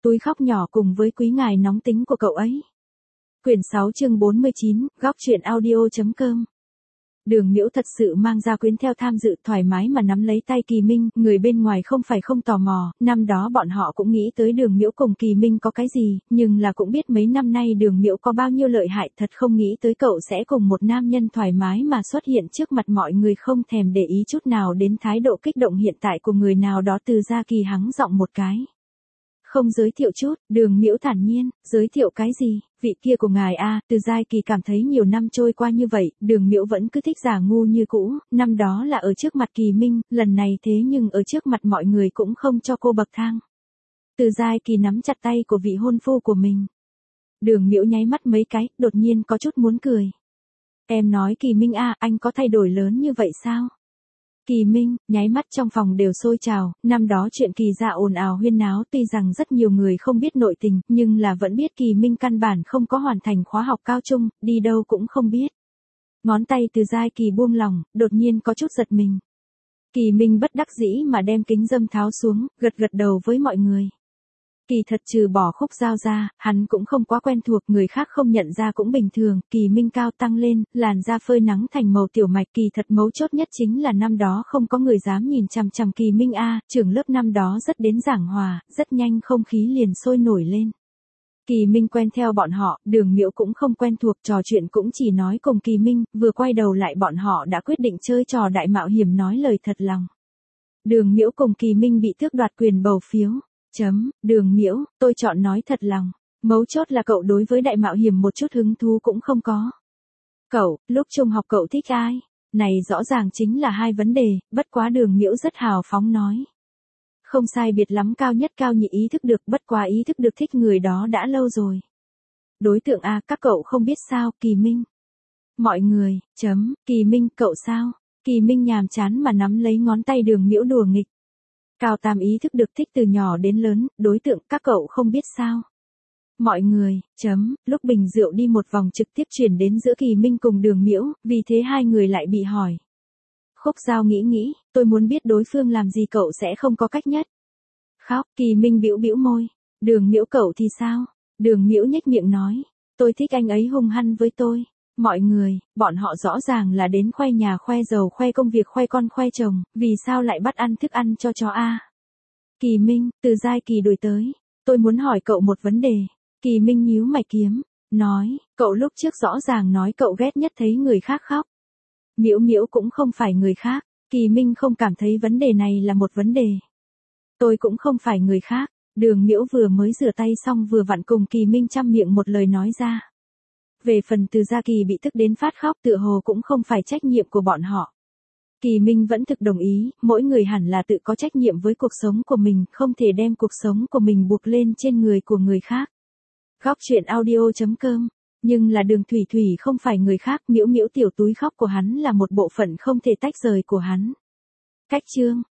túi khóc nhỏ cùng với quý ngài nóng tính của cậu ấy. Quyển 6 chương 49, góc truyện audio.com. Đường Miễu thật sự mang gia quyến theo tham dự, thoải mái mà nắm lấy tay Kỳ Minh, người bên ngoài không phải không tò mò, năm đó bọn họ cũng nghĩ tới Đường Miễu cùng Kỳ Minh có cái gì, nhưng là cũng biết mấy năm nay Đường Miễu có bao nhiêu lợi hại, thật không nghĩ tới cậu sẽ cùng một nam nhân thoải mái mà xuất hiện trước mặt mọi người, không thèm để ý chút nào đến thái độ kích động hiện tại của người nào đó. Từ Gia Kỳ hắng giọng một cái. Không giới thiệu chút, Đường Miễu thản nhiên, giới thiệu cái gì, vị kia của ngài a. Từ Giai Kỳ cảm thấy nhiều năm trôi qua như vậy, Đường Miễu vẫn cứ thích giả ngu như cũ, năm đó là ở trước mặt Kỳ Minh, lần này thế nhưng ở trước mặt mọi người cũng không cho cô bậc thang. Từ Giai Kỳ nắm chặt tay của vị hôn phu của mình. Đường Miễu nháy mắt mấy cái, đột nhiên có chút muốn cười. Em nói Kỳ Minh a, anh có thay đổi lớn như vậy sao? Kỳ Minh, nháy mắt trong phòng đều sôi trào, năm đó chuyện Kỳ gia ồn ào huyên náo, tuy rằng rất nhiều người không biết nội tình, nhưng là vẫn biết Kỳ Minh căn bản không có hoàn thành khóa học cao trung, đi đâu cũng không biết. Ngón tay Từ Giai Kỳ buông lỏng, đột nhiên có chút giật mình. Kỳ Minh bất đắc dĩ mà đem kính dâm tháo xuống, gật gật đầu với mọi người. Kỳ thật trừ bỏ Khúc Giao ra, hắn cũng không quá quen thuộc, người khác không nhận ra cũng bình thường. Kỳ Minh cao tăng lên, làn da phơi nắng thành màu tiểu mạch. Kỳ thật mấu chốt nhất chính là năm đó không có người dám nhìn chằm chằm Kỳ Minh a. Trưởng lớp năm đó rất đến giảng hòa, rất nhanh không khí liền sôi nổi lên. Kỳ Minh quen theo bọn họ, Đường Miễu cũng không quen thuộc, trò chuyện cũng chỉ nói cùng Kỳ Minh, vừa quay đầu lại bọn họ đã quyết định chơi trò đại mạo hiểm nói lời thật lòng. Đường Miễu cùng Kỳ Minh bị tước đoạt quyền bầu phiếu. Đường Miễu, tôi chọn nói thật lòng. Mấu chốt là cậu đối với đại mạo hiểm một chút hứng thú cũng không có. Cậu, lúc trung học cậu thích ai? Này rõ ràng chính là hai vấn đề, bất quá Đường Miễu rất hào phóng nói. Không sai biệt lắm cao nhất cao nhị ý thức được, bất quá ý thức được thích người đó đã lâu rồi. Đối tượng A, các cậu không biết sao, Kỳ Minh. Mọi người, Kỳ Minh, cậu sao? Kỳ Minh nhàm chán mà nắm lấy ngón tay Đường Miễu đùa nghịch. Cao Tam ý thức được thích từ nhỏ đến lớn, đối tượng các cậu không biết sao. Mọi người, lúc bình rượu đi một vòng trực tiếp chuyển đến giữa Kỳ Minh cùng Đường Miễu, vì thế hai người lại bị hỏi. Khúc Giao nghĩ, tôi muốn biết đối phương làm gì cậu sẽ không có cách nhất. Khóc, Kỳ Minh bĩu bĩu môi. Đường Miễu cậu thì sao? Đường Miễu nhếch miệng nói. Tôi thích anh ấy hung hăng với tôi. Mọi người, bọn họ rõ ràng là đến khoe nhà khoe giàu khoe công việc khoe con khoe chồng, vì sao lại bắt ăn thức ăn cho chó a? Kỳ Minh, Từ Giai Kỳ đuổi tới. Tôi muốn hỏi cậu một vấn đề. Kỳ Minh nhíu mày kiếm, nói, cậu lúc trước rõ ràng nói cậu ghét nhất thấy người khác khóc. Miễu Miễu cũng không phải người khác, Kỳ Minh không cảm thấy vấn đề này là một vấn đề. Tôi cũng không phải người khác, Đường Miễu vừa mới rửa tay xong vừa vặn cùng Kỳ Minh chăm miệng một lời nói ra. Về phần Từ Gia Kỳ bị tức đến phát khóc tựa hồ cũng không phải trách nhiệm của bọn họ. Kỳ Minh vẫn thực đồng ý, mỗi người hẳn là tự có trách nhiệm với cuộc sống của mình, không thể đem cuộc sống của mình buộc lên trên người của người khác. Góc truyện audio.com. Nhưng là Đường Thủy Thủy không phải người khác, Miễu Miễu tiểu túi khóc của hắn là một bộ phận không thể tách rời của hắn. Cách chương.